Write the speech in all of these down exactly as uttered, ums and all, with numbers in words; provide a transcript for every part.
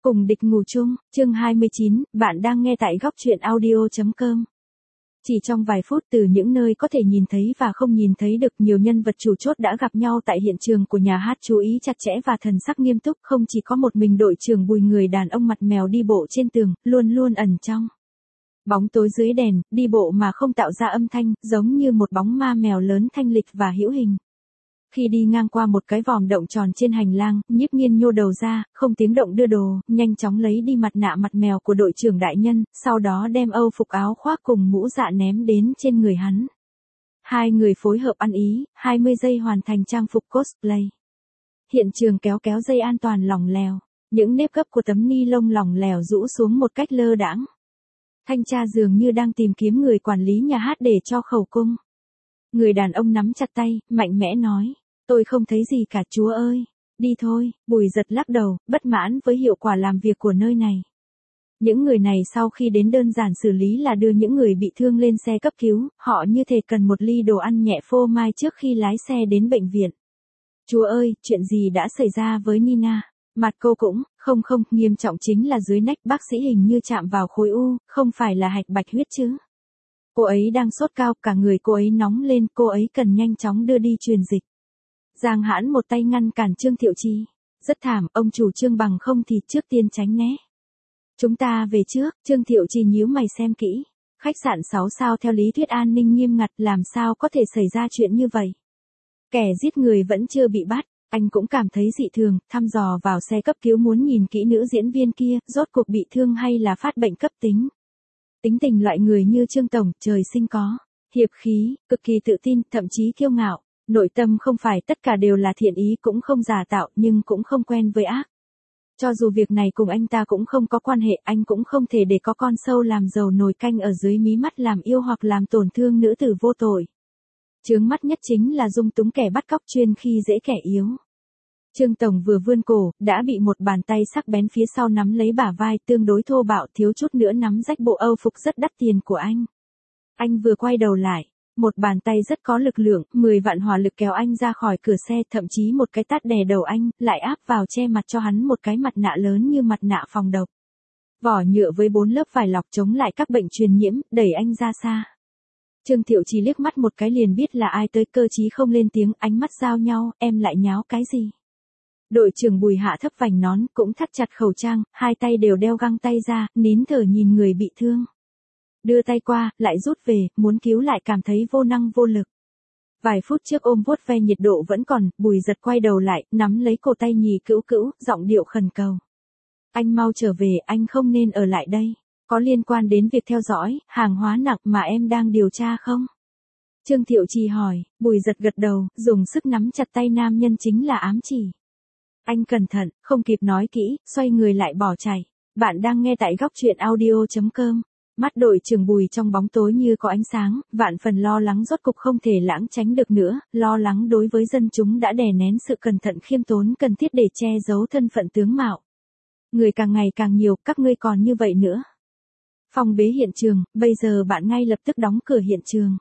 Cùng địch ngủ chung, chương hai mươi chín, bạn đang nghe tại góc truyện audio chấm com. Chỉ trong vài phút từ những nơi có thể nhìn thấy và không nhìn thấy được, nhiều nhân vật chủ chốt đã gặp nhau tại hiện trường của nhà hát, chú ý chặt chẽ và thần sắc nghiêm túc. Không chỉ có một mình đội trưởng Bùi, người đàn ông mặt mèo đi bộ trên tường, luôn luôn ẩn trong bóng tối dưới đèn, đi bộ mà không tạo ra âm thanh, giống như một bóng ma mèo lớn thanh lịch và hữu hình. Khi đi ngang qua một cái vòm động tròn trên hành lang, Nhiếp Nghiên nhô đầu ra, không tiếng động đưa đồ, nhanh chóng lấy đi mặt nạ mặt mèo của đội trưởng đại nhân, sau đó đem âu phục áo khoác cùng mũ dạ ném đến trên người hắn. Hai người phối hợp ăn ý, hai mươi giây hoàn thành trang phục cosplay. Hiện trường kéo kéo dây an toàn lỏng lẻo, những nếp gấp của tấm ni lông lỏng lẻo rũ xuống một cách lơ đãng. Thanh tra dường như đang tìm kiếm người quản lý nhà hát để cho khẩu cung. Người đàn ông nắm chặt tay, mạnh mẽ nói. Tôi không thấy gì cả chúa ơi. Đi thôi. Bùi Giật lắc đầu, bất mãn với hiệu quả làm việc của nơi này. Những người này sau khi đến đơn giản xử lý là đưa những người bị thương lên xe cấp cứu, họ như thể cần một ly đồ ăn nhẹ phô mai trước khi lái xe đến bệnh viện. Chúa ơi, chuyện gì đã xảy ra với Nina? Mặt cô cũng, không không, nghiêm trọng chính là dưới nách bác sĩ hình như chạm vào khối u, không phải là hạch bạch huyết chứ. Cô ấy đang sốt cao, cả người cô ấy nóng lên, cô ấy cần nhanh chóng đưa đi truyền dịch. Giang Hãn một tay ngăn cản Trương Thiệu Chi. Rất thảm, ông chủ Trương, bằng không thì trước tiên tránh né. Chúng ta về trước. Trương Thiệu Chi nhíu mày xem kỹ. Khách sạn sáu sao theo lý thuyết an ninh nghiêm ngặt, làm sao có thể xảy ra chuyện như vậy. Kẻ giết người vẫn chưa bị bắt, anh cũng cảm thấy dị thường, thăm dò vào xe cấp cứu muốn nhìn kỹ nữ diễn viên kia, rốt cuộc bị thương hay là phát bệnh cấp tính. Tính tình loại người như Trương Tổng, trời sinh có hiệp khí, cực kỳ tự tin, thậm chí kiêu ngạo. Nội tâm không phải tất cả đều là thiện ý, cũng không giả tạo, nhưng cũng không quen với ác. Cho dù việc này cùng anh ta cũng không có quan hệ, anh cũng không thể để có con sâu làm dầu nồi canh ở dưới mí mắt, làm yêu hoặc làm tổn thương nữ tử vô tội. Chướng mắt nhất chính là dung túng kẻ bắt cóc, chuyên khi dễ kẻ yếu. Trương Tổng vừa vươn cổ, đã bị một bàn tay sắc bén phía sau nắm lấy bả vai, tương đối thô bạo, thiếu chút nữa nắm rách bộ âu phục rất đắt tiền của anh. Anh vừa quay đầu lại. Một bàn tay rất có lực lượng, mười vạn hỏa lực kéo anh ra khỏi cửa xe, thậm chí một cái tát đè đầu anh, lại áp vào che mặt cho hắn một cái mặt nạ lớn như mặt nạ phòng độc. Vỏ nhựa với bốn lớp vải lọc chống lại các bệnh truyền nhiễm, đẩy anh ra xa. Trương Thiệu Chi liếc mắt một cái liền biết là ai tới, cơ chí không lên tiếng, ánh mắt giao nhau, em lại nháo cái gì. Đội trưởng Bùi hạ thấp vành nón, cũng thắt chặt khẩu trang, hai tay đều đeo găng tay ra, nín thở nhìn người bị thương. Đưa tay qua, lại rút về, muốn cứu lại cảm thấy vô năng vô lực. Vài phút trước ôm vuốt ve nhiệt độ vẫn còn, Bùi Giật quay đầu lại, nắm lấy cổ tay Nhì Cữu Cữu, giọng điệu khẩn cầu. Anh mau trở về, anh không nên ở lại đây. Có liên quan đến việc theo dõi, hàng hóa nặng mà em đang điều tra không? Trương Thiệu Chi hỏi, Bùi Giật gật đầu, dùng sức nắm chặt tay nam nhân chính là ám chỉ. Anh cẩn thận, không kịp nói kỹ, xoay người lại bỏ chạy. Bạn đang nghe tại góc truyện audio chấm com. Mắt đội trưởng Bùi trong bóng tối như có ánh sáng, vạn phần lo lắng, rốt cục không thể lãng tránh được nữa, lo lắng đối với dân chúng đã đè nén sự cẩn thận khiêm tốn cần thiết để che giấu thân phận tướng mạo. Người càng ngày càng nhiều, các ngươi còn như vậy nữa. Phong bế hiện trường, bây giờ bạn ngay lập tức đóng cửa hiện trường.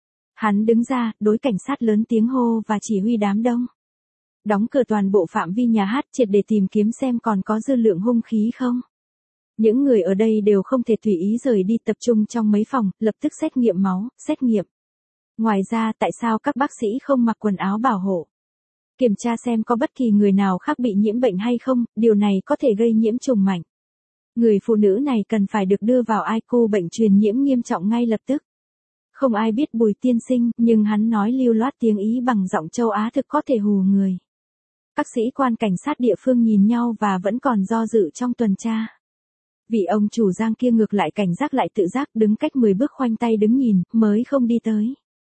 Hắn đứng ra, đối cảnh sát lớn tiếng hô và chỉ huy đám đông. Đóng cửa toàn bộ phạm vi nhà hát, triệt để tìm kiếm xem còn có dư lượng hung khí không. Những người ở đây đều không thể tùy ý rời đi, tập trung trong mấy phòng, lập tức xét nghiệm máu, xét nghiệm. Ngoài ra, tại sao các bác sĩ không mặc quần áo bảo hộ? Kiểm tra xem có bất kỳ người nào khác bị nhiễm bệnh hay không, điều này có thể gây nhiễm trùng mạnh. Người phụ nữ này cần phải được đưa vào i xê u bệnh truyền nhiễm nghiêm trọng ngay lập tức. Không ai biết Bùi tiên sinh, nhưng hắn nói lưu loát tiếng Ý bằng giọng châu Á thực có thể hù người. Các sĩ quan cảnh sát địa phương nhìn nhau và vẫn còn do dự trong tuần tra. Vị ông chủ Giang kia ngược lại cảnh giác, lại tự giác, đứng cách mười bước khoanh tay đứng nhìn, mới không đi tới.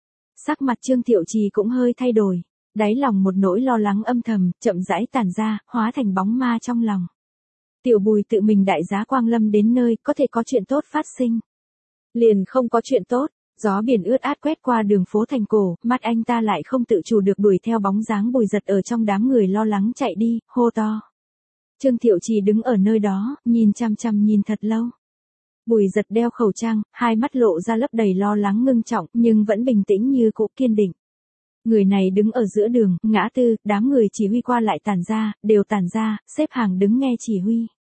Sắc mặt Trương Thiệu Chi cũng hơi thay đổi, đáy lòng một nỗi lo lắng âm thầm, chậm rãi tản ra, hóa thành bóng ma trong lòng. Tiểu Bùi tự mình đại giá quang lâm đến nơi, có thể có chuyện tốt phát sinh. Liền không có chuyện tốt, gió biển ướt át quét qua đường phố thành cổ, mắt anh ta lại không tự chủ được đuổi theo bóng dáng Bùi Giật ở trong đám người lo lắng chạy đi, hô to. Trương Thiệu Chi đứng ở nơi đó, nhìn chăm chăm nhìn thật lâu. Bùi Giật đeo khẩu trang, hai mắt lộ ra lấp đầy lo lắng ngưng trọng, nhưng vẫn bình tĩnh như cũ, kiên định. Người này đứng ở giữa đường, ngã tư, đám người chỉ huy qua lại tản ra, đều tản ra, xếp hàng đứng nghe chỉ huy.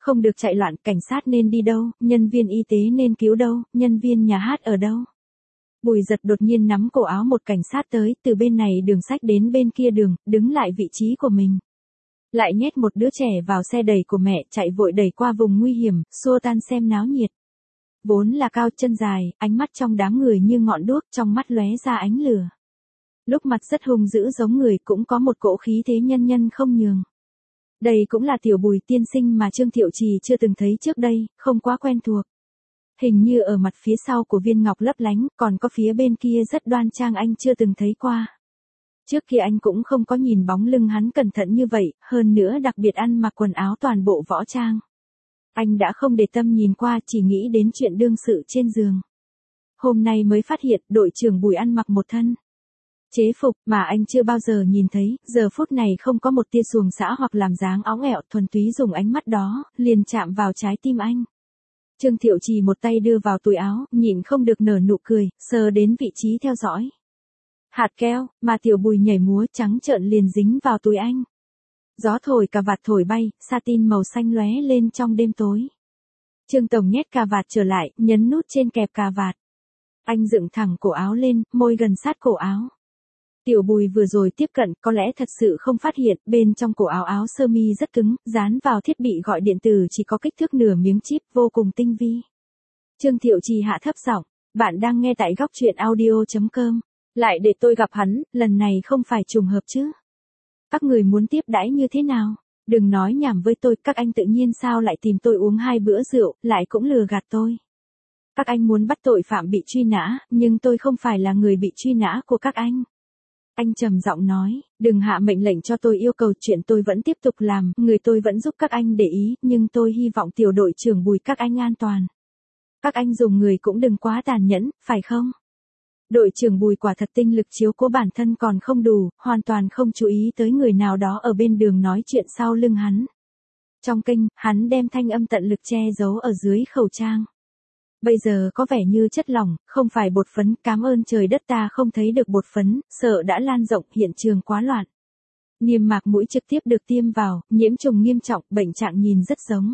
Không được chạy loạn, cảnh sát nên đi đâu, nhân viên y tế nên cứu đâu, nhân viên nhà hát ở đâu. Bùi Giật đột nhiên nắm cổ áo một cảnh sát tới, từ bên này đường sách đến bên kia đường, đứng lại vị trí của mình. Lại nhét một đứa trẻ vào xe đẩy của mẹ, chạy vội đẩy qua vùng nguy hiểm, xua tan xem náo nhiệt. Vốn là cao chân dài, ánh mắt trong đám người như ngọn đuốc, trong mắt lóe ra ánh lửa. Lúc mặt rất hung dữ giống người, cũng có một cỗ khí thế nhân nhân không nhường. Đây cũng là tiểu Bùi tiên sinh mà Trương Thiệu Trì chưa từng thấy trước đây, không quá quen thuộc. Hình như ở mặt phía sau của viên ngọc lấp lánh, còn có phía bên kia rất đoan trang anh chưa từng thấy qua. Trước kia anh cũng không có nhìn bóng lưng hắn cẩn thận như vậy, hơn nữa đặc biệt ăn mặc quần áo toàn bộ võ trang. Anh đã không để tâm nhìn qua, chỉ nghĩ đến chuyện đương sự trên giường. Hôm nay mới phát hiện đội trưởng Bùi ăn mặc một thân chế phục mà anh chưa bao giờ nhìn thấy, giờ phút này không có một tia xuồng xã hoặc làm dáng óng ẹo, thuần túy dùng ánh mắt đó, liền chạm vào trái tim anh. Trương Thiệu Trì một tay đưa vào túi áo, nhịn không được nở nụ cười, sờ đến vị trí theo dõi. Hạt keo, mà tiểu Bùi nhảy múa trắng trợn liền dính vào túi anh. Gió thổi cà vạt thổi bay, satin màu xanh lóe lên trong đêm tối. Trương Tổng nhét cà vạt trở lại, nhấn nút trên kẹp cà vạt. Anh dựng thẳng cổ áo lên, môi gần sát cổ áo. Tiểu Bùi vừa rồi tiếp cận, có lẽ thật sự không phát hiện, bên trong cổ áo áo sơ mi rất cứng, dán vào thiết bị gọi điện tử chỉ có kích thước nửa miếng chip, vô cùng tinh vi. Trương Thiệu Trì hạ thấp giọng, bạn đang nghe tại góc truyện audio chấm com. Lại để tôi gặp hắn, lần này không phải trùng hợp chứ. Các người muốn tiếp đãi như thế nào? Đừng nói nhảm với tôi, các anh tự nhiên sao lại tìm tôi uống hai bữa rượu, lại cũng lừa gạt tôi. Các anh muốn bắt tội phạm bị truy nã, nhưng tôi không phải là người bị truy nã của các anh. Anh trầm giọng nói, đừng hạ mệnh lệnh cho tôi, yêu cầu chuyện tôi vẫn tiếp tục làm, người tôi vẫn giúp các anh để ý, nhưng tôi hy vọng tiểu đội trưởng Bùi các anh an toàn. Các anh dùng người cũng đừng quá tàn nhẫn, phải không? Đội trưởng Bùi quả thật tinh lực chiếu cố bản thân còn không đủ, hoàn toàn không chú ý tới người nào đó ở bên đường nói chuyện sau lưng hắn. Trong kênh, hắn đem thanh âm tận lực che giấu ở dưới khẩu trang. Bây giờ có vẻ như chất lỏng, không phải bột phấn, cảm ơn trời đất ta không thấy được bột phấn, sợ đã lan rộng, hiện trường quá loạn. Niêm mạc mũi trực tiếp được tiêm vào, nhiễm trùng nghiêm trọng, bệnh trạng nhìn rất giống.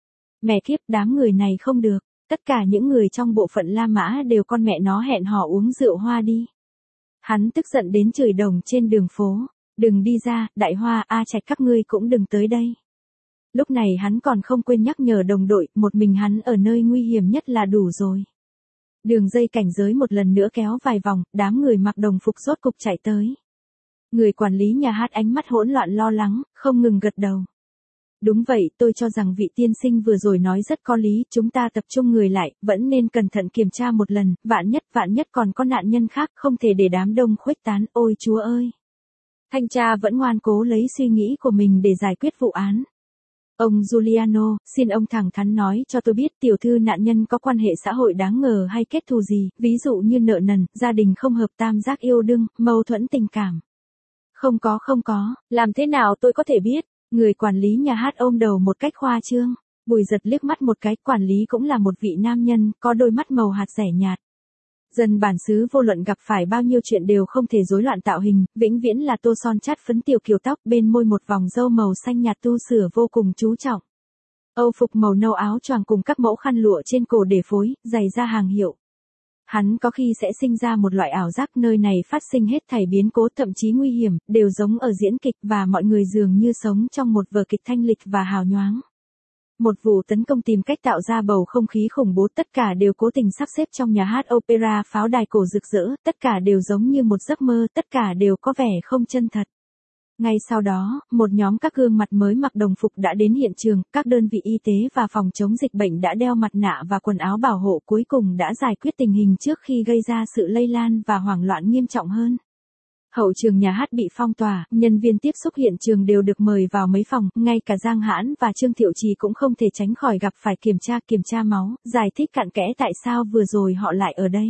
Mẹ kiếp, đám người này không được, tất cả những người trong bộ phận La Mã đều con mẹ nó hẹn hò uống rượu hoa đi. Hắn tức giận đến chửi đồng trên đường phố, đừng đi ra, Đại Hoa, A Trạch các ngươi cũng đừng tới đây. Lúc này hắn còn không quên nhắc nhở đồng đội, một mình hắn ở nơi nguy hiểm nhất là đủ rồi. Đường dây cảnh giới một lần nữa kéo vài vòng, đám người mặc đồng phục rốt cục chạy tới. Người quản lý nhà hát ánh mắt hỗn loạn lo lắng, không ngừng gật đầu. Đúng vậy, tôi cho rằng vị tiên sinh vừa rồi nói rất có lý, chúng ta tập trung người lại, vẫn nên cẩn thận kiểm tra một lần, vạn nhất vạn nhất còn có nạn nhân khác, không thể để đám đông khuếch tán, ôi chúa ơi. Thanh tra vẫn ngoan cố lấy suy nghĩ của mình để giải quyết vụ án. Ông Giuliano, xin ông thẳng thắn nói cho tôi biết tiểu thư nạn nhân có quan hệ xã hội đáng ngờ hay kết thù gì, ví dụ như nợ nần, gia đình không hợp, tam giác yêu đương, mâu thuẫn tình cảm. Không có không có, làm thế nào tôi có thể biết? Người quản lý nhà hát ôm đầu một cách khoa trương. Bùi Giật liếc mắt một cái, quản lý cũng là một vị nam nhân, có đôi mắt màu hạt rẻ nhạt. Dân bản xứ vô luận gặp phải bao nhiêu chuyện đều không thể rối loạn tạo hình, vĩnh viễn là tô son chát phấn tiểu kiều tóc, bên môi một vòng râu màu xanh nhạt tu sửa vô cùng chú trọng. Âu phục màu nâu áo choàng cùng các mẫu khăn lụa trên cổ để phối, giày da hàng hiệu. Hắn có khi sẽ sinh ra một loại ảo giác nơi này phát sinh hết thảy biến cố thậm chí nguy hiểm, đều giống ở diễn kịch và mọi người dường như sống trong một vở kịch thanh lịch và hào nhoáng. Một vụ tấn công tìm cách tạo ra bầu không khí khủng bố, tất cả đều cố tình sắp xếp trong nhà hát opera, pháo đài cổ rực rỡ, tất cả đều giống như một giấc mơ, tất cả đều có vẻ không chân thật. Ngay sau đó, một nhóm các gương mặt mới mặc đồng phục đã đến hiện trường, các đơn vị y tế và phòng chống dịch bệnh đã đeo mặt nạ và quần áo bảo hộ, cuối cùng đã giải quyết tình hình trước khi gây ra sự lây lan và hoảng loạn nghiêm trọng hơn. Hậu trường nhà hát bị phong tỏa, nhân viên tiếp xúc hiện trường đều được mời vào mấy phòng, ngay cả Giang Hãn và Trương Thiệu Trì cũng không thể tránh khỏi gặp phải kiểm tra kiểm tra máu, giải thích cặn kẽ tại sao vừa rồi họ lại ở đây.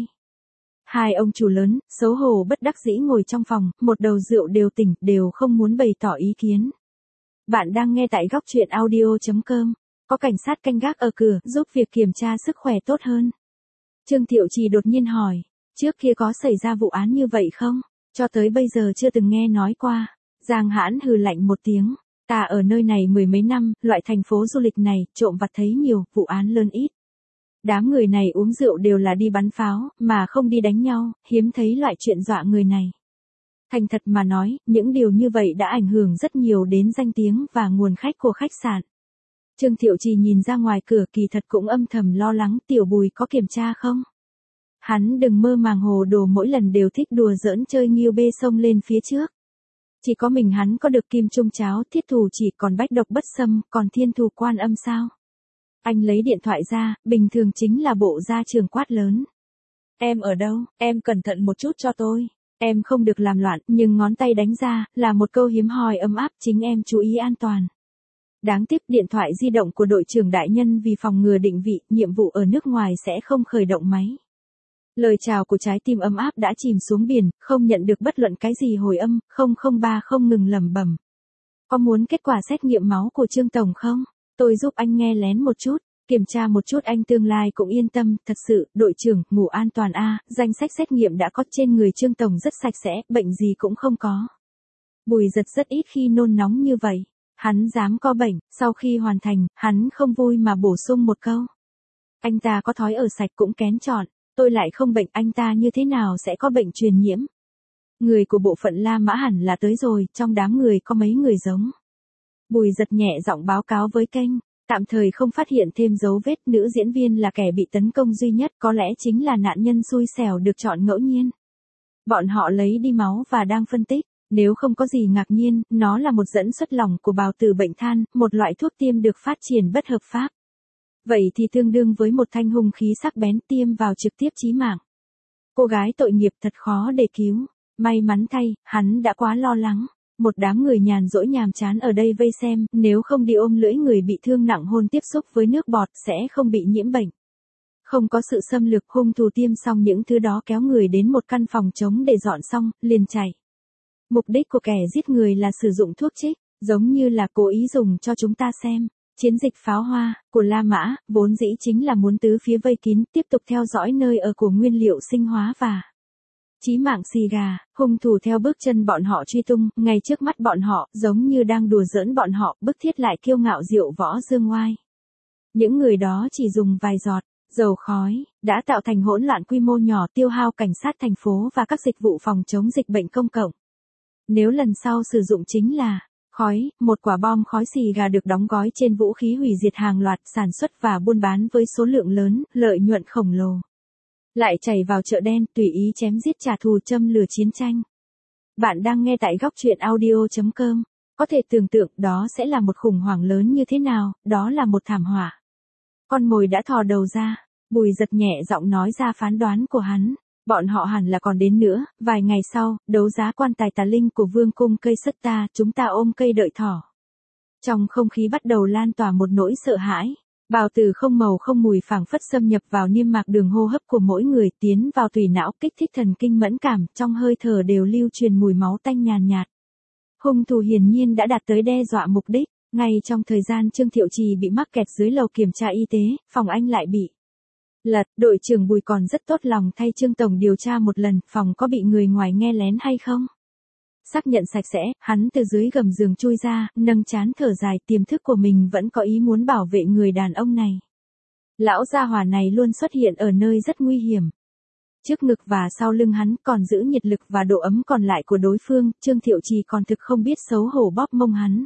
Hai ông chủ lớn, xấu hổ bất đắc dĩ ngồi trong phòng, một đầu rượu đều tỉnh, đều không muốn bày tỏ ý kiến. Bạn đang nghe tại góc truyện audio chấm com, có cảnh sát canh gác ở cửa, giúp việc kiểm tra sức khỏe tốt hơn. Trương Thiệu Trì đột nhiên hỏi, trước kia có xảy ra vụ án như vậy không? Cho tới bây giờ chưa từng nghe nói qua. Giang Hãn hừ lạnh một tiếng. Ta ở nơi này mười mấy năm, loại thành phố du lịch này, trộm vặt thấy nhiều, vụ án lớn ít. Đám người này uống rượu đều là đi bắn pháo, mà không đi đánh nhau, hiếm thấy loại chuyện dọa người này. Thành thật mà nói, những điều như vậy đã ảnh hưởng rất nhiều đến danh tiếng và nguồn khách của khách sạn. Trương Thiệu Trì nhìn ra ngoài cửa kỳ thật cũng âm thầm lo lắng Tiểu Bùi có kiểm tra không. Hắn đừng mơ màng hồ đồ mỗi lần đều thích đùa giỡn chơi nghiêu bê sông lên phía trước. Chỉ có mình hắn có được kim trung cháo thiết thù chỉ còn bách độc bất xâm, còn thiên thù quan âm sao. Anh lấy điện thoại ra, bình thường chính là bộ gia trường quát lớn. Em ở đâu, em cẩn thận một chút cho tôi. Em không được làm loạn, nhưng ngón tay đánh ra, là một câu hiếm hoi ấm áp chính em chú ý an toàn. Đáng tiếc điện thoại di động của đội trưởng đại nhân vì phòng ngừa định vị, nhiệm vụ ở nước ngoài sẽ không khởi động máy. Lời chào của trái tim ấm áp đã chìm xuống biển, không nhận được bất luận cái gì hồi âm, không không ba không ngừng lẩm bẩm. Có muốn kết quả xét nghiệm máu của Trương Tổng không? Tôi giúp anh nghe lén một chút, kiểm tra một chút anh tương lai cũng yên tâm, thật sự, đội trưởng, ngủ an toàn a, danh sách xét nghiệm đã có trên người Trương Tổng rất sạch sẽ, bệnh gì cũng không có. Bùi Giật rất ít khi nôn nóng như vậy, hắn dám có bệnh, sau khi hoàn thành, hắn không vui mà bổ sung một câu. Anh ta có thói ở sạch cũng kén chọn, tôi lại không bệnh, anh ta như thế nào sẽ có bệnh truyền nhiễm. Người của bộ phận La Mã hẳn là tới rồi, trong đám người có mấy người giống. Bùi Giật nhẹ giọng báo cáo với kênh, tạm thời không phát hiện thêm dấu vết, nữ diễn viên là kẻ bị tấn công duy nhất, có lẽ chính là nạn nhân xui xẻo được chọn ngẫu nhiên. Bọn họ lấy đi máu và đang phân tích, nếu không có gì ngạc nhiên, nó là một dẫn xuất lỏng của bào tử bệnh than, một loại thuốc tiêm được phát triển bất hợp pháp. Vậy thì tương đương với một thanh hung khí sắc bén tiêm vào trực tiếp chí mạng. Cô gái tội nghiệp thật khó để cứu, may mắn thay, hắn đã quá lo lắng. Một đám người nhàn rỗi nhàm chán ở đây vây xem, nếu không đi ôm lưỡi người bị thương nặng hôn tiếp xúc với nước bọt sẽ không bị nhiễm bệnh. Không có sự xâm lược, hung thủ tiêm xong những thứ đó kéo người đến một căn phòng trống để dọn xong, liền chạy. Mục đích của kẻ giết người là sử dụng thuốc trích, giống như là cố ý dùng cho chúng ta xem. Chiến dịch pháo hoa của La Mã, vốn dĩ chính là muốn tứ phía vây kín, tiếp tục theo dõi nơi ở của nguyên liệu sinh hóa và chí mạng xì gà, hung thủ theo bước chân bọn họ truy tung, ngay trước mắt bọn họ, giống như đang đùa giỡn bọn họ, bức thiết lại kiêu ngạo diệu võ dương oai. Những người đó chỉ dùng vài giọt dầu khói, đã tạo thành hỗn loạn quy mô nhỏ tiêu hao cảnh sát thành phố và các dịch vụ phòng chống dịch bệnh công cộng. Nếu lần sau sử dụng chính là khói, một quả bom khói xì gà được đóng gói trên vũ khí hủy diệt hàng loạt, sản xuất và buôn bán với số lượng lớn, lợi nhuận khổng lồ. Lại chảy vào chợ đen, tùy ý chém giết trả thù châm lửa chiến tranh. Bạn đang nghe tại góc truyện audio chấm com. Có thể tưởng tượng đó sẽ là một khủng hoảng lớn như thế nào, đó là một thảm họa. Con mồi đã thò đầu ra, Bùi Giật nhẹ giọng nói ra phán đoán của hắn. Bọn họ hẳn là còn đến nữa, vài ngày sau, đấu giá quan tài tà linh của vương cung cây sất ta, chúng ta ôm cây đợi thỏ. Trong không khí bắt đầu lan tỏa một nỗi sợ hãi. Bào tử không màu không mùi phảng phất xâm nhập vào niêm mạc đường hô hấp của mỗi người, tiến vào tủy não, kích thích thần kinh mẫn cảm, trong hơi thở đều lưu truyền mùi máu tanh nhàn nhạt. Hung thủ hiển nhiên đã đạt tới đe dọa mục đích, ngay trong thời gian Trương Thiệu Trì bị mắc kẹt dưới lầu kiểm tra y tế, phòng anh lại bị lật, đội trưởng Bùi còn rất tốt lòng thay Trương Tổng điều tra một lần, phòng có bị người ngoài nghe lén hay không. Xác nhận sạch sẽ, hắn từ dưới gầm giường chui ra, nâng trán thở dài, tiềm thức của mình vẫn có ý muốn bảo vệ người đàn ông này. Lão gia hỏa này luôn xuất hiện ở nơi rất nguy hiểm. Trước ngực và sau lưng hắn còn giữ nhiệt lực và độ ấm còn lại của đối phương, Trương Thiệu Trì còn thực không biết xấu hổ bóp mông hắn.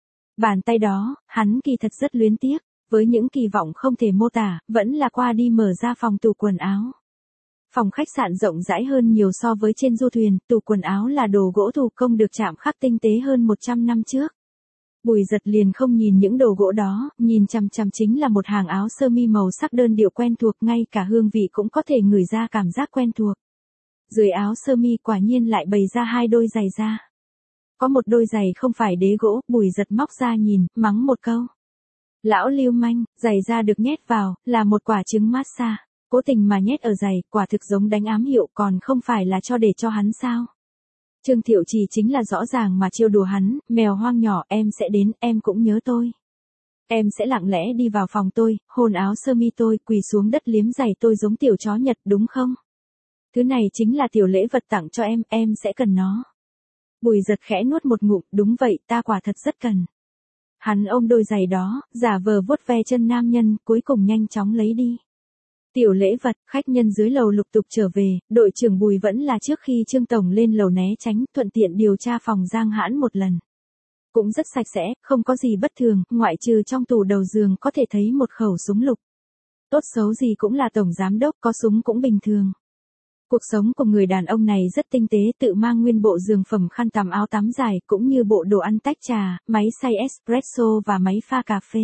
Bàn tay đó, hắn kỳ thật rất luyến tiếc, với những kỳ vọng không thể mô tả, vẫn là qua đi mở ra phòng tủ quần áo. Phòng khách sạn rộng rãi hơn nhiều so với trên du thuyền, tủ quần áo là đồ gỗ thủ công được chạm khắc tinh tế hơn một trăm năm trước. Bùi Giật liền không nhìn những đồ gỗ đó, nhìn chằm chằm chính là một hàng áo sơ mi màu sắc đơn điệu quen thuộc, ngay cả hương vị cũng có thể ngửi ra cảm giác quen thuộc. Dưới áo sơ mi quả nhiên lại bày ra hai đôi giày da. Có một đôi giày không phải đế gỗ, Bùi Giật móc ra nhìn, mắng một câu. Lão lưu manh, giày da được nhét vào, là một quả trứng massage. Cố tình mà nhét ở giày, quả thực giống đánh ám hiệu, còn không phải là cho để cho hắn sao. Trương Thiệu Trì chính là rõ ràng mà trêu đùa hắn, mèo hoang nhỏ, em sẽ đến, em cũng nhớ tôi. Em sẽ lặng lẽ đi vào phòng tôi, hôn áo sơ mi tôi, quỳ xuống đất liếm giày tôi giống tiểu chó Nhật, đúng không? Thứ này chính là tiểu lễ vật tặng cho em, em sẽ cần nó. Bùi Giật khẽ nuốt một ngụm, đúng vậy, ta quả thật rất cần. Hắn ôm đôi giày đó, giả vờ vuốt ve chân nam nhân, cuối cùng nhanh chóng lấy đi. Tiểu lễ vật, khách nhân dưới lầu lục tục trở về, đội trưởng Bùi vẫn là trước khi Trương Tổng lên lầu né tránh, thuận tiện điều tra phòng Giang Hãn một lần. Cũng rất sạch sẽ, không có gì bất thường, ngoại trừ trong tủ đầu giường có thể thấy một khẩu súng lục. Tốt xấu gì cũng là tổng giám đốc, có súng cũng bình thường. Cuộc sống của người đàn ông này rất tinh tế, tự mang nguyên bộ giường phẩm khăn tắm áo tắm dài, cũng như bộ đồ ăn tách trà, máy xay espresso và máy pha cà phê.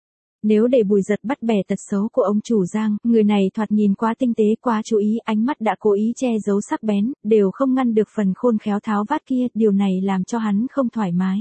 Nếu để Bùi Giật bắt bẻ tật xấu của ông chủ Giang, người này thoạt nhìn quá tinh tế, quá chú ý, ánh mắt đã cố ý che giấu sắc bén, đều không ngăn được phần khôn khéo tháo vát kia, điều này làm cho hắn không thoải mái.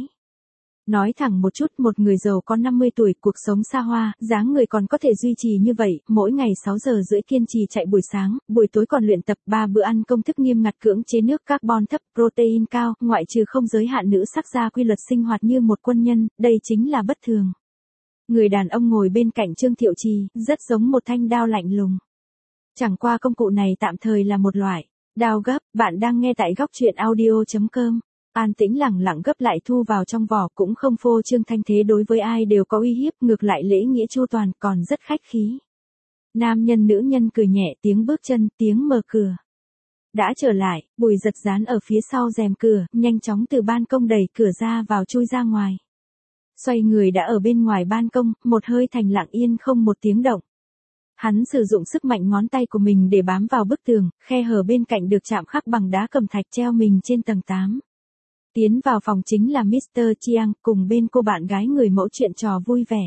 Nói thẳng một chút, một người giàu có năm mươi tuổi, cuộc sống xa hoa, dáng người còn có thể duy trì như vậy, mỗi ngày sáu giờ rưỡi kiên trì chạy buổi sáng, buổi tối còn luyện tập, ba bữa ăn công thức nghiêm ngặt, cưỡng chế nước carbon thấp, protein cao, ngoại trừ không giới hạn nữ sắc ra quy luật sinh hoạt như một quân nhân, đây chính là bất thường. Người đàn ông ngồi bên cạnh Trương Thiệu Trì, rất giống một thanh đao lạnh lùng. Chẳng qua công cụ này tạm thời là một loại đao gấp, bạn đang nghe tại góc truyện audio chấm com. An tĩnh lẳng lặng gấp lại thu vào trong vỏ, cũng không phô trương thanh thế, đối với ai đều có uy hiếp, ngược lại lễ nghĩa chu toàn, còn rất khách khí. Nam nhân nữ nhân cười nhẹ, tiếng bước chân, tiếng mở cửa. Đã trở lại, Bùi Giật dán ở phía sau rèm cửa, nhanh chóng từ ban công đẩy cửa ra vào chui ra ngoài. Xoay người đã ở bên ngoài ban công, một hơi thành lặng yên không một tiếng động. Hắn sử dụng sức mạnh ngón tay của mình để bám vào bức tường, khe hở bên cạnh được chạm khắc bằng đá cẩm thạch treo mình trên tầng tám. Tiến vào phòng chính là mít tơ Chiang, cùng bên cô bạn gái người mẫu chuyện trò vui vẻ.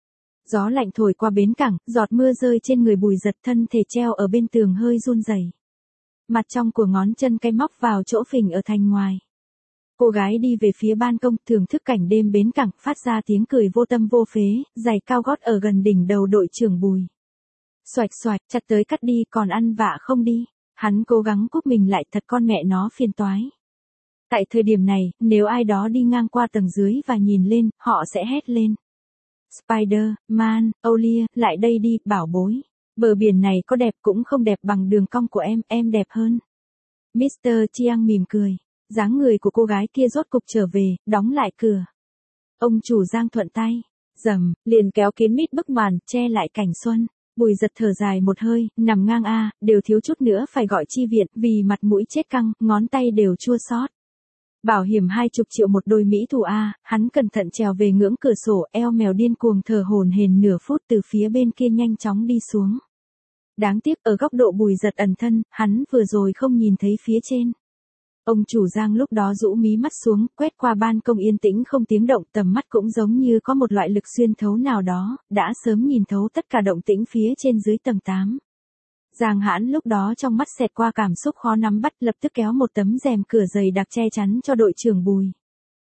Gió lạnh thổi qua bến cảng, giọt mưa rơi trên người Bùi Giật, thân thể treo ở bên tường hơi run rẩy. Mặt trong của ngón chân cái móc vào chỗ phình ở thành ngoài. Cô gái đi về phía ban công, thưởng thức cảnh đêm bến cảng, phát ra tiếng cười vô tâm vô phế, giày cao gót ở gần đỉnh đầu đội trưởng Bùi. Xoạch xoạch, chặt tới cắt đi, còn ăn vạ không đi. Hắn cố gắng cúp mình lại, thật con mẹ nó phiền toái. Tại thời điểm này, nếu ai đó đi ngang qua tầng dưới và nhìn lên, họ sẽ hét lên. Spider-Man, Olia, lại đây đi, bảo bối. Bờ biển này có đẹp cũng không đẹp bằng đường cong của em, em đẹp hơn. mít tơ Chiang mỉm cười. Dáng người của cô gái kia rốt cục trở về, đóng lại cửa. Ông chủ Giang thuận tay, dầm, liền kéo kín mít bức màn, che lại cảnh xuân. Bùi Giật thở dài một hơi, nằm ngang a, đều thiếu chút nữa phải gọi chi viện, vì mặt mũi chết căng, ngón tay đều chua xót. Bảo hiểm hai chục triệu một đôi mỹ thủ a, hắn cẩn thận trèo về ngưỡng cửa sổ, eo mèo điên cuồng thở hổn hển nửa phút, từ phía bên kia nhanh chóng đi xuống. Đáng tiếc ở góc độ Bùi Giật ẩn thân, hắn vừa rồi không nhìn thấy phía trên. Ông chủ Giang lúc đó rũ mí mắt xuống, quét qua ban công yên tĩnh không tiếng động, tầm mắt cũng giống như có một loại lực xuyên thấu nào đó, đã sớm nhìn thấu tất cả động tĩnh phía trên dưới tầng tám. Giang Hãn lúc đó trong mắt xẹt qua cảm xúc khó nắm bắt, lập tức kéo một tấm rèm cửa dày đặc che chắn cho đội trưởng Bùi.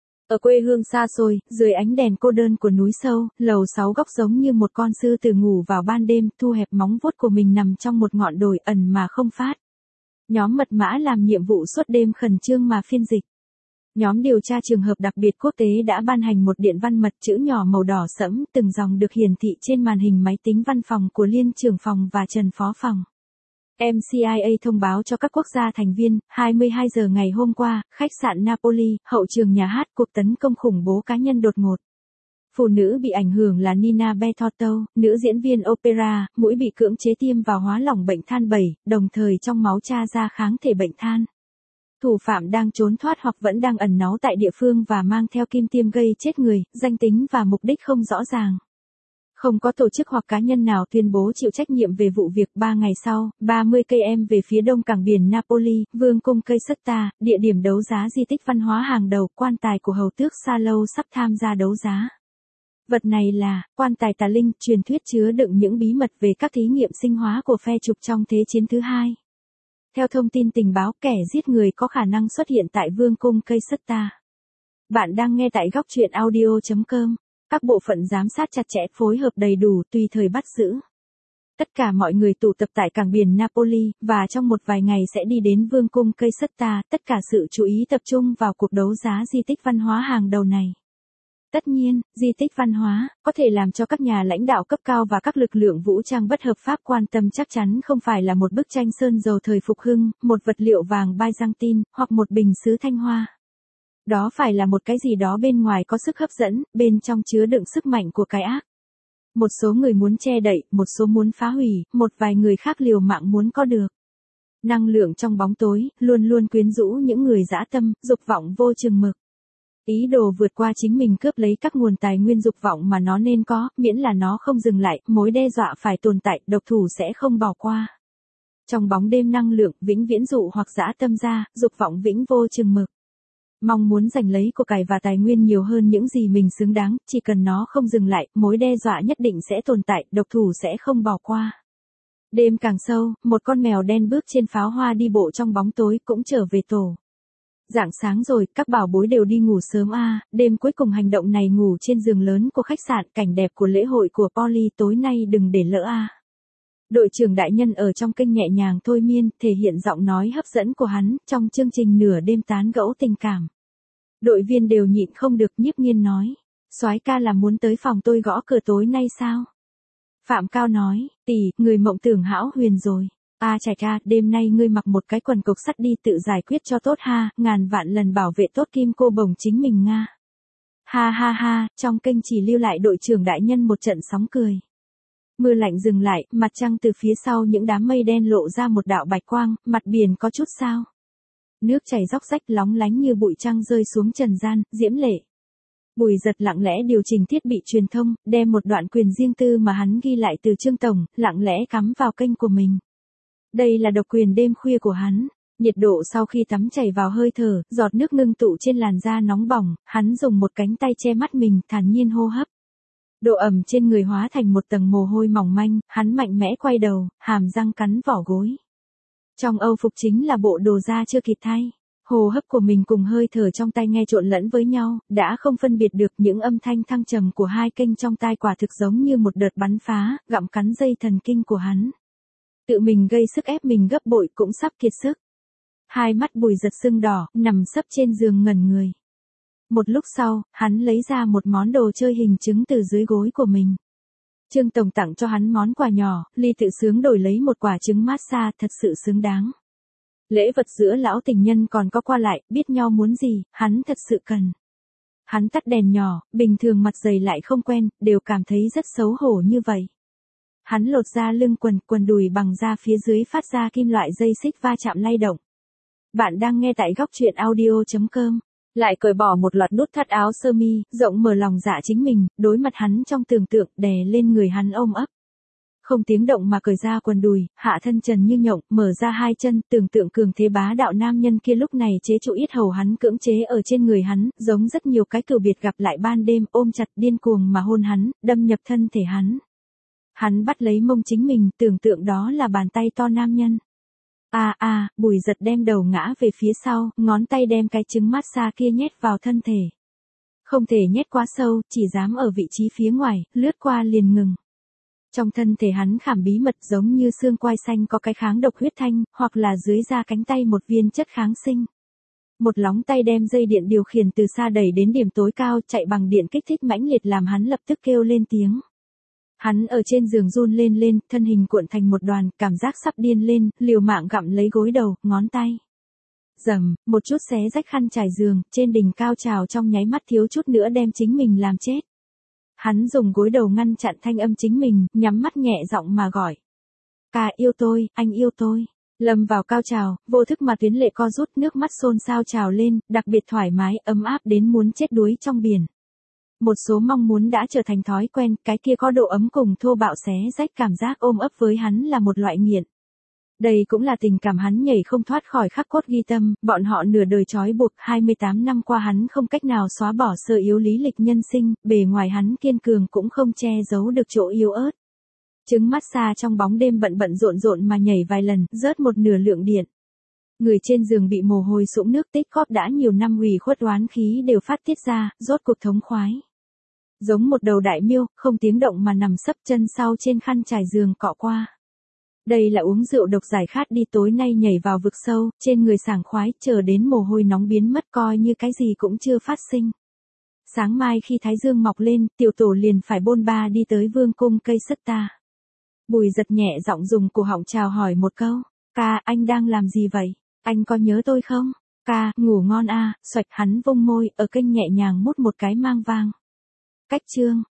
Ở quê hương xa xôi, dưới ánh đèn cô đơn của núi sâu, lầu sáu góc giống như một con sư tử ngủ vào ban đêm, thu hẹp móng vuốt của mình nằm trong một ngọn đồi ẩn mà không phát. Nhóm mật mã làm nhiệm vụ suốt đêm khẩn trương mà phiên dịch. Nhóm điều tra trường hợp đặc biệt quốc tế đã ban hành một điện văn mật chữ nhỏ màu đỏ sẫm, từng dòng được hiển thị trên màn hình máy tính văn phòng của Liên trưởng phòng và Trần phó phòng. em xê i a thông báo cho các quốc gia thành viên, hai mươi hai giờ ngày hôm qua, khách sạn Napoli, hậu trường nhà hát, cuộc tấn công khủng bố cá nhân đột ngột. Phụ nữ bị ảnh hưởng là Nina Betotto, nữ diễn viên opera, mũi bị cưỡng chế tiêm vào hóa lỏng bệnh than bảy, đồng thời trong máu tra ra kháng thể bệnh than. Thủ phạm đang trốn thoát hoặc vẫn đang ẩn náu tại địa phương và mang theo kim tiêm gây chết người, danh tính và mục đích không rõ ràng. Không có tổ chức hoặc cá nhân nào tuyên bố chịu trách nhiệm về vụ việc. Ba ngày sau, ba mươi cây em về phía đông cảng biển Napoli, vương cung cây Sutta, địa điểm đấu giá di tích văn hóa hàng đầu, quan tài của hầu tước Sa Lâu sắp tham gia đấu giá. Vật này là quan tài tà linh, truyền thuyết chứa đựng những bí mật về các thí nghiệm sinh hóa của phe trục trong Thế chiến thứ hai. Theo thông tin tình báo, kẻ giết người có khả năng xuất hiện tại vương cung cây Sutta. Bạn đang nghe tại góc truyện audio chấm com. Các bộ phận giám sát chặt chẽ, phối hợp đầy đủ, tùy thời bắt giữ. Tất cả mọi người tụ tập tại cảng biển Napoli, và trong một vài ngày sẽ đi đến vương cung cây Sutta, tất cả sự chú ý tập trung vào cuộc đấu giá di tích văn hóa hàng đầu này. Tất nhiên, di tích văn hóa, có thể làm cho các nhà lãnh đạo cấp cao và các lực lượng vũ trang bất hợp pháp quan tâm, chắc chắn không phải là một bức tranh sơn dầu thời phục hưng, một vật liệu vàng Byzantine, hoặc một bình sứ Thanh Hoa. Đó phải là một cái gì đó bên ngoài có sức hấp dẫn, bên trong chứa đựng sức mạnh của cái ác. Một số người muốn che đậy, một số muốn phá hủy, một vài người khác liều mạng muốn có được. Năng lượng trong bóng tối, luôn luôn quyến rũ những người dã tâm, dục vọng vô chừng mực. Ý đồ vượt qua chính mình cướp lấy các nguồn tài nguyên dục vọng mà nó nên có, miễn là nó không dừng lại, mối đe dọa phải tồn tại, độc thủ sẽ không bỏ qua. Trong bóng đêm năng lượng, vĩnh viễn dụ hoặc dã tâm ra, dục vọng vĩnh vô chừng mực. Mong muốn giành lấy của cải và tài nguyên nhiều hơn những gì mình xứng đáng, chỉ cần nó không dừng lại, mối đe dọa nhất định sẽ tồn tại, độc thủ sẽ không bỏ qua. Đêm càng sâu, một con mèo đen bước trên pháo hoa đi bộ trong bóng tối cũng trở về tổ. Rạng sáng rồi, các bảo bối đều đi ngủ sớm a. À, đêm cuối cùng hành động này ngủ trên giường lớn của khách sạn, cảnh đẹp của lễ hội của Polly tối nay đừng để lỡ a. À. Đội trưởng đại nhân ở trong kênh nhẹ nhàng thôi miên, thể hiện giọng nói hấp dẫn của hắn, trong chương trình nửa đêm tán gẫu tình cảm. Đội viên đều nhịn không được nhiếp nghiên nói. Soái ca là muốn tới phòng tôi gõ cửa tối nay sao? Phạm Cao nói, tỷ, người mộng tưởng hão huyền rồi. A à, Trạch a, đêm nay ngươi mặc một cái quần cộc sắt đi tự giải quyết cho tốt ha, ngàn vạn lần bảo vệ tốt kim cô bồng chính mình nga. Ha ha ha, trong kênh chỉ lưu lại đội trưởng đại nhân một trận sóng cười. Mưa lạnh dừng lại, mặt trăng từ phía sau những đám mây đen lộ ra một đạo bạch quang, mặt biển có chút sao. Nước chảy róc rách lóng lánh như bụi trăng rơi xuống trần gian, diễm lệ. Bùi Giật lặng lẽ điều chỉnh thiết bị truyền thông, đem một đoạn quyền riêng tư mà hắn ghi lại từ Trương Tổng, lặng lẽ cắm vào kênh của mình. Đây là độc quyền đêm khuya của hắn. Nhiệt độ sau khi tắm chảy vào hơi thở, giọt nước ngưng tụ trên làn da nóng bỏng, hắn dùng một cánh tay che mắt mình, thản nhiên hô hấp. Độ ẩm trên người hóa thành một tầng mồ hôi mỏng manh, hắn mạnh mẽ quay đầu, hàm răng cắn vỏ gối. Trong âu phục chính là bộ đồ da chưa kịp thay. Hô hấp của mình cùng hơi thở trong tay nghe trộn lẫn với nhau, đã không phân biệt được những âm thanh thăng trầm của hai kênh trong tai quả thực giống như một đợt bắn phá, gặm cắn dây thần kinh của hắn. Tự mình gây sức ép mình gấp bội cũng sắp kiệt sức. Hai mắt Bùi Giật sưng đỏ, nằm sấp trên giường ngẩn người. Một lúc sau, hắn lấy ra một món đồ chơi hình trứng từ dưới gối của mình. Trương Tổng tặng cho hắn món quà nhỏ, ly tự sướng đổi lấy một quả trứng massage thật sự xứng đáng. Lễ vật giữa lão tình nhân còn có qua lại, biết nhau muốn gì, hắn thật sự cần. Hắn tắt đèn nhỏ, bình thường mặt dày lại không quen, đều cảm thấy rất xấu hổ như vậy. Hắn lột ra lưng quần, quần đùi bằng da phía dưới phát ra kim loại dây xích va chạm lay động. Bạn đang nghe tại góc truyện audio chấm com. Lại cởi bỏ một loạt nút thắt áo sơ mi, rộng mở lòng dạ chính mình, đối mặt hắn trong tưởng tượng, đè lên người hắn ôm ấp. Không tiếng động mà cởi ra quần đùi, hạ thân trần như nhộng, mở ra hai chân, tưởng tượng cường thế bá đạo nam nhân kia lúc này chế trụ yết hầu hắn cưỡng chế ở trên người hắn, giống rất nhiều cái cừu biệt gặp lại ban đêm, ôm chặt điên cuồng mà hôn hắn, đâm nhập thân thể hắn. Hắn bắt lấy mông chính mình, tưởng tượng đó là bàn tay to nam nhân. À à, Bùi Giật đem đầu ngã về phía sau, ngón tay đem cái trứng massage kia nhét vào thân thể. Không thể nhét quá sâu, chỉ dám ở vị trí phía ngoài, lướt qua liền ngừng. Trong thân thể hắn khảm bí mật giống như xương quai xanh có cái kháng độc huyết thanh, hoặc là dưới da cánh tay một viên chất kháng sinh. Một lóng tay đem dây điện điều khiển từ xa đẩy đến điểm tối cao, chạy bằng điện kích thích mãnh liệt làm hắn lập tức kêu lên tiếng. Hắn ở trên giường run lên lên, thân hình cuộn thành một đoàn, cảm giác sắp điên lên, liều mạng gặm lấy gối đầu, ngón tay. Rầm, một chút xé rách khăn trải giường, trên đỉnh cao trào trong nháy mắt thiếu chút nữa đem chính mình làm chết. Hắn dùng gối đầu ngăn chặn thanh âm chính mình, nhắm mắt nhẹ giọng mà gọi. Ca yêu tôi, anh yêu tôi. Lâm vào cao trào, vô thức mà tuyến lệ co rút, nước mắt xôn xao trào lên, đặc biệt thoải mái, ấm áp đến muốn chết đuối trong biển. Một số mong muốn đã trở thành thói quen, cái kia có độ ấm cùng thô bạo xé rách cảm giác ôm ấp với hắn là một loại nghiện. Đây cũng là tình cảm hắn nhảy không thoát khỏi khắc cốt ghi tâm, bọn họ nửa đời trói buộc, hai mươi tám năm qua hắn không cách nào xóa bỏ sơ yếu lý lịch nhân sinh, bề ngoài hắn kiên cường cũng không che giấu được chỗ yếu ớt. Trứng massage trong bóng đêm bận bận rộn rộn mà nhảy vài lần, rớt một nửa lượng điện. Người trên giường bị mồ hôi sũng nước tích góp đã nhiều năm ủy khuất oán khí đều phát tiết ra, rốt cuộc thống khoái. Giống một đầu đại miêu, không tiếng động mà nằm sấp chân sau trên khăn trải giường cọ qua. Đây là uống rượu độc giải khát đi, tối nay nhảy vào vực sâu, trên người sảng khoái, chờ đến mồ hôi nóng biến mất coi như cái gì cũng chưa phát sinh. Sáng mai khi thái dương mọc lên, tiểu tổ liền phải bôn ba đi tới vương cung cây sất ta. Bùi Giật nhẹ giọng dùng cổ họng chào hỏi một câu. Ca, anh đang làm gì vậy? Anh có nhớ tôi không? Ca, ngủ ngon a, xoạch hắn vung môi, ở kênh nhẹ nhàng mút một cái mang vang. Cách chương.